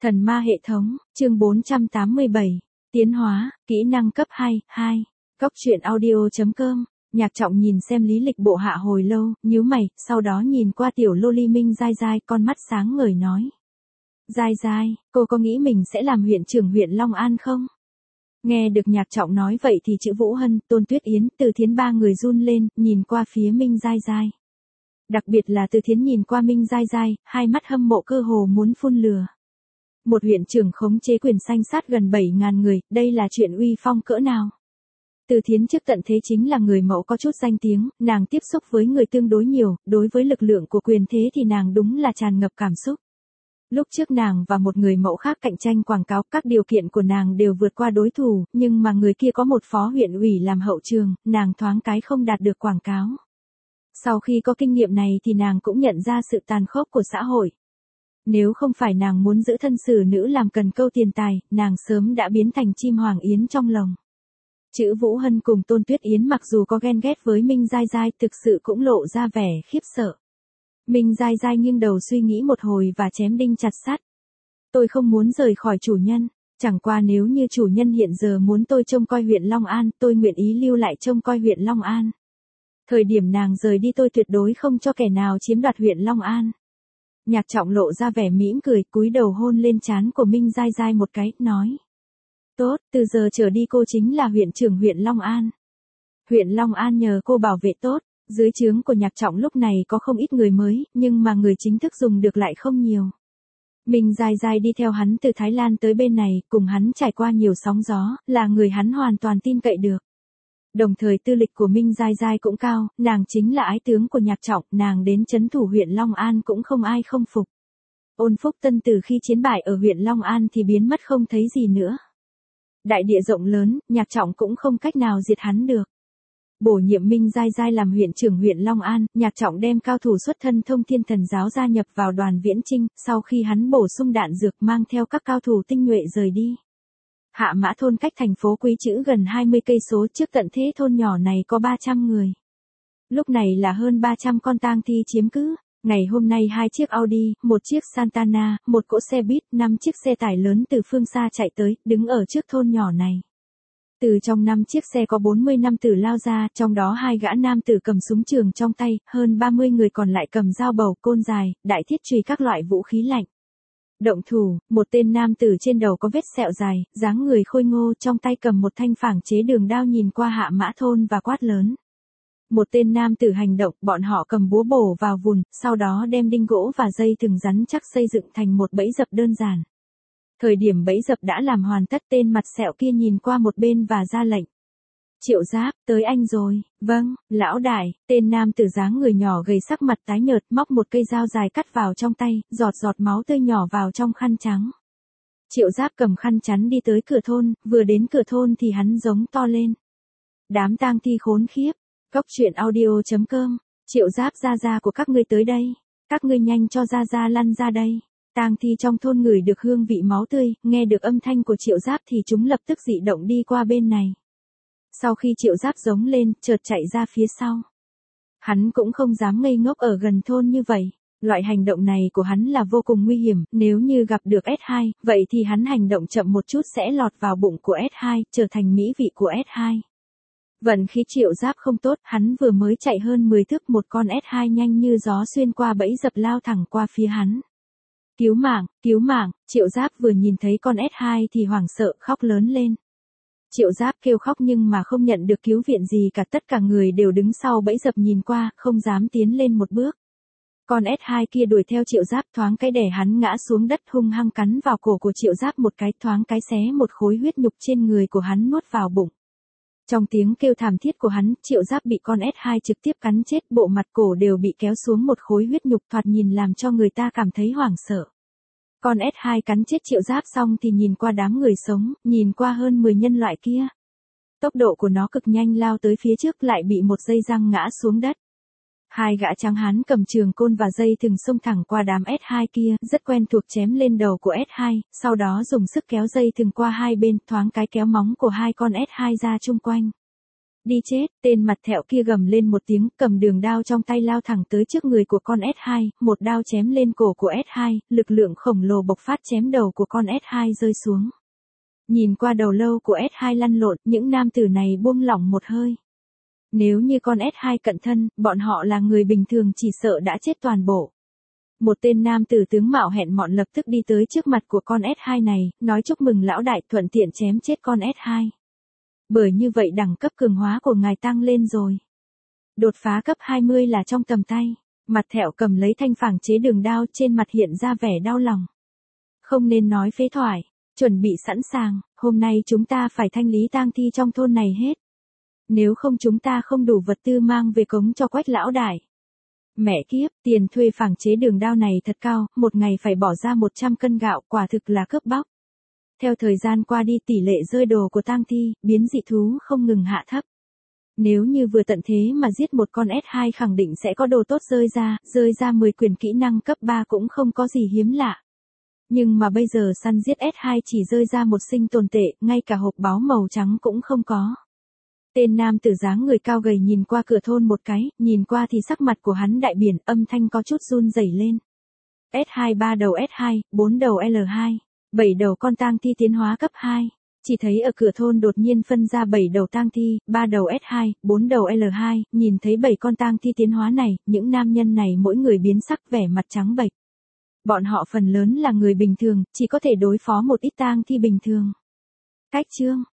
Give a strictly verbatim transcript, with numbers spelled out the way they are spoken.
Thần ma hệ thống, chương bốn trăm tám mươi bảy, tiến hóa, kỹ năng cấp hai, hai. Cóc truyện audio chấm com, Nhạc Trọng nhìn xem lý lịch bộ hạ hồi lâu, nhíu mày, sau đó nhìn qua tiểu loli Minh Giai Giai, con mắt sáng ngời nói. Giai Giai, cô có nghĩ mình sẽ làm huyện trưởng huyện Long An không? Nghe được Nhạc Trọng nói vậy thì chữ Vũ Hân, Tôn Tuyết Yến, Từ Thiến ba người run lên, nhìn qua phía Minh Giai Giai. Đặc biệt là Từ Thiến nhìn qua Minh Giai Giai, hai mắt hâm mộ cơ hồ muốn phun lửa. Một huyện trưởng khống chế quyền sanh sát gần bảy ngàn người, đây là chuyện uy phong cỡ nào? Từ Thiến trước tận thế chính là người mẫu có chút danh tiếng, nàng tiếp xúc với người tương đối nhiều, đối với lực lượng của quyền thế thì nàng đúng là tràn ngập cảm xúc. Lúc trước nàng và một người mẫu khác cạnh tranh quảng cáo, các điều kiện của nàng đều vượt qua đối thủ, nhưng mà người kia có một phó huyện ủy làm hậu trường, nàng thoáng cái không đạt được quảng cáo. Sau khi có kinh nghiệm này thì nàng cũng nhận ra sự tàn khốc của xã hội. Nếu không phải nàng muốn giữ thân xử nữ làm cần câu tiền tài, nàng sớm đã biến thành chim hoàng yến trong lồng. Chữ Vũ Hân cùng Tôn Tuyết Yến mặc dù có ghen ghét với Minh Giai Giai thực sự cũng lộ ra vẻ khiếp sợ. Minh Giai Giai nghiêng đầu suy nghĩ một hồi và chém đinh chặt sắt. Tôi không muốn rời khỏi chủ nhân, chẳng qua nếu như chủ nhân hiện giờ muốn tôi trông coi huyện Long An, tôi nguyện ý lưu lại trông coi huyện Long An. Thời điểm nàng rời đi tôi tuyệt đối không cho kẻ nào chiếm đoạt huyện Long An. Nhạc Trọng lộ ra vẻ mỉm cười, cúi đầu hôn lên trán của Minh Giai Giai một cái, nói. Tốt, từ giờ trở đi cô chính là huyện trưởng huyện Long An. Huyện Long An nhờ cô bảo vệ tốt, dưới trướng của Nhạc Trọng lúc này có không ít người mới, nhưng mà người chính thức dùng được lại không nhiều. Minh Giai Giai đi theo hắn từ Thái Lan tới bên này, cùng hắn trải qua nhiều sóng gió, là người hắn hoàn toàn tin cậy được. Đồng thời tư lịch của Minh Giai Giai cũng cao, nàng chính là ái tướng của Nhạc Trọng, nàng đến trấn thủ huyện Long An cũng không ai không phục. Ôn Phúc Tân từ khi chiến bại ở huyện Long An thì biến mất không thấy gì nữa. Đại địa rộng lớn, Nhạc Trọng cũng không cách nào diệt hắn được. Bổ nhiệm Minh Giai Giai làm huyện trưởng huyện Long An, Nhạc Trọng đem cao thủ xuất thân Thông Thiên Thần Giáo gia nhập vào đoàn Viễn Chinh, sau khi hắn bổ sung đạn dược mang theo các cao thủ tinh nhuệ rời đi. Hạ Mã thôn cách thành phố Quý Chữ gần hai mươi cây số, trước tận thế thôn nhỏ này có ba trăm người. Lúc này là hơn ba trăm con tang thi chiếm cứ. Ngày hôm nay hai chiếc Audi, một chiếc Santana, một cỗ xe buýt, năm chiếc xe tải lớn từ phương xa chạy tới, đứng ở trước thôn nhỏ này. Từ trong năm chiếc xe có bốn mươi nam tử lao ra, trong đó hai gã nam tử cầm súng trường trong tay, hơn ba mươi người còn lại cầm dao bầu, côn dài, đại thiết chùy các loại vũ khí lạnh. Động thủ, một tên nam tử trên đầu có vết sẹo dài, dáng người khôi ngô, trong tay cầm một thanh phảng chế đường đao nhìn qua Hạ Mã thôn và quát lớn. Một tên nam tử hành động, bọn họ cầm búa bổ vào vùn, sau đó đem đinh gỗ và dây thừng rắn chắc xây dựng thành một bẫy dập đơn giản. Thời điểm bẫy dập đã làm hoàn tất, tên mặt sẹo kia nhìn qua một bên và ra lệnh. Triệu Giáp, tới anh rồi. Vâng, lão đại. Tên nam tử dáng người nhỏ gầy sắc mặt tái nhợt, móc một cây dao dài cắt vào trong tay, giọt giọt máu tươi nhỏ vào trong khăn trắng. Triệu Giáp cầm khăn chắn đi tới cửa thôn, vừa đến cửa thôn thì hắn giống to lên. Đám tang thi khốn khiếp. Cóc truyện audio chấm com, Triệu Giáp gia gia của các ngươi tới đây. Các ngươi nhanh cho gia gia lăn ra đây. Tang thi trong thôn ngửi được hương vị máu tươi, nghe được âm thanh của Triệu Giáp thì chúng lập tức dị động đi qua bên này. Sau khi Triệu Giáp giống lên, chợt chạy ra phía sau. Hắn cũng không dám ngây ngốc ở gần thôn như vậy. Loại hành động này của hắn là vô cùng nguy hiểm, nếu như gặp được S hai, vậy thì hắn hành động chậm một chút sẽ lọt vào bụng của S hai, trở thành mỹ vị của S hai. Vận khí Triệu Giáp không tốt, hắn vừa mới chạy hơn mười thước, một con S hai nhanh như gió xuyên qua bẫy dập lao thẳng qua phía hắn. Cứu mạng, cứu mạng, Triệu Giáp vừa nhìn thấy con S hai thì hoảng sợ, khóc lớn lên. Triệu Giáp kêu khóc nhưng mà không nhận được cứu viện gì cả, tất cả người đều đứng sau bẫy dập nhìn qua, không dám tiến lên một bước. Con S hai kia đuổi theo Triệu Giáp, thoáng cái đè hắn ngã xuống đất, hung hăng cắn vào cổ của Triệu Giáp một cái, thoáng cái xé một khối huyết nhục trên người của hắn nuốt vào bụng. Trong tiếng kêu thảm thiết của hắn, Triệu Giáp bị con S hai trực tiếp cắn chết, bộ mặt cổ đều bị kéo xuống một khối huyết nhục, thoạt nhìn làm cho người ta cảm thấy hoảng sợ. Con S hai cắn chết Triệu Giáp xong thì nhìn qua đám người sống, nhìn qua hơn mười nhân loại kia. Tốc độ của nó cực nhanh, lao tới phía trước lại bị một dây răng ngã xuống đất. Hai gã tráng hán cầm trường côn và dây thừng xông thẳng qua đám S hai kia, rất quen thuộc chém lên đầu của S hai, sau đó dùng sức kéo dây thừng qua hai bên, thoáng cái kéo móng của hai con S hai ra chung quanh. Đi chết, tên mặt thẹo kia gầm lên một tiếng, cầm đường đao trong tay lao thẳng tới trước người của con S hai, một đao chém lên cổ của S hai, lực lượng khổng lồ bộc phát chém đầu của con S hai rơi xuống. Nhìn qua đầu lâu của S hai lăn lộn, những nam tử này buông lỏng một hơi. Nếu như con S hai cận thân, bọn họ là người bình thường chỉ sợ đã chết toàn bộ. Một tên nam tử tướng mạo hẹn mọn lập tức đi tới trước mặt của con S hai này, nói chúc mừng lão đại, thuận tiện chém chết con S hai. Bởi như vậy đẳng cấp cường hóa của ngài tăng lên rồi. Đột phá cấp hai mươi là trong tầm tay. Mặt thẹo cầm lấy thanh phẳng chế đường đao, trên mặt hiện ra vẻ đau lòng. Không nên nói phế thoại, chuẩn bị sẵn sàng, hôm nay chúng ta phải thanh lý tang thi trong thôn này hết. Nếu không chúng ta không đủ vật tư mang về cống cho Quách lão đại. Mẹ kiếp, tiền thuê phẳng chế đường đao này thật cao, một ngày phải bỏ ra một trăm cân gạo, quả thực là cướp bóc. Theo thời gian qua đi, tỷ lệ rơi đồ của tang thi, biến dị thú không ngừng hạ thấp. Nếu như vừa tận thế mà giết một con S hai khẳng định sẽ có đồ tốt rơi ra, rơi ra mười quyền kỹ năng cấp ba cũng không có gì hiếm lạ. Nhưng mà bây giờ săn giết S hai chỉ rơi ra một sinh tồn tệ, ngay cả hộp báo màu trắng cũng không có. Tên nam tử dáng người cao gầy nhìn qua cửa thôn một cái, nhìn qua thì sắc mặt của hắn đại biển, âm thanh có chút run rẩy lên. S hai ba đầu S hai, bốn đầu L hai, bảy đầu con tang thi tiến hóa cấp hai. Chỉ thấy ở cửa thôn đột nhiên phân ra bảy đầu tang thi, ba đầu S hai, bốn đầu L hai, nhìn thấy bảy con tang thi tiến hóa này, những nam nhân này mỗi người biến sắc vẻ mặt trắng bệch. Bọn họ phần lớn là người bình thường, chỉ có thể đối phó một ít tang thi bình thường. Cách chương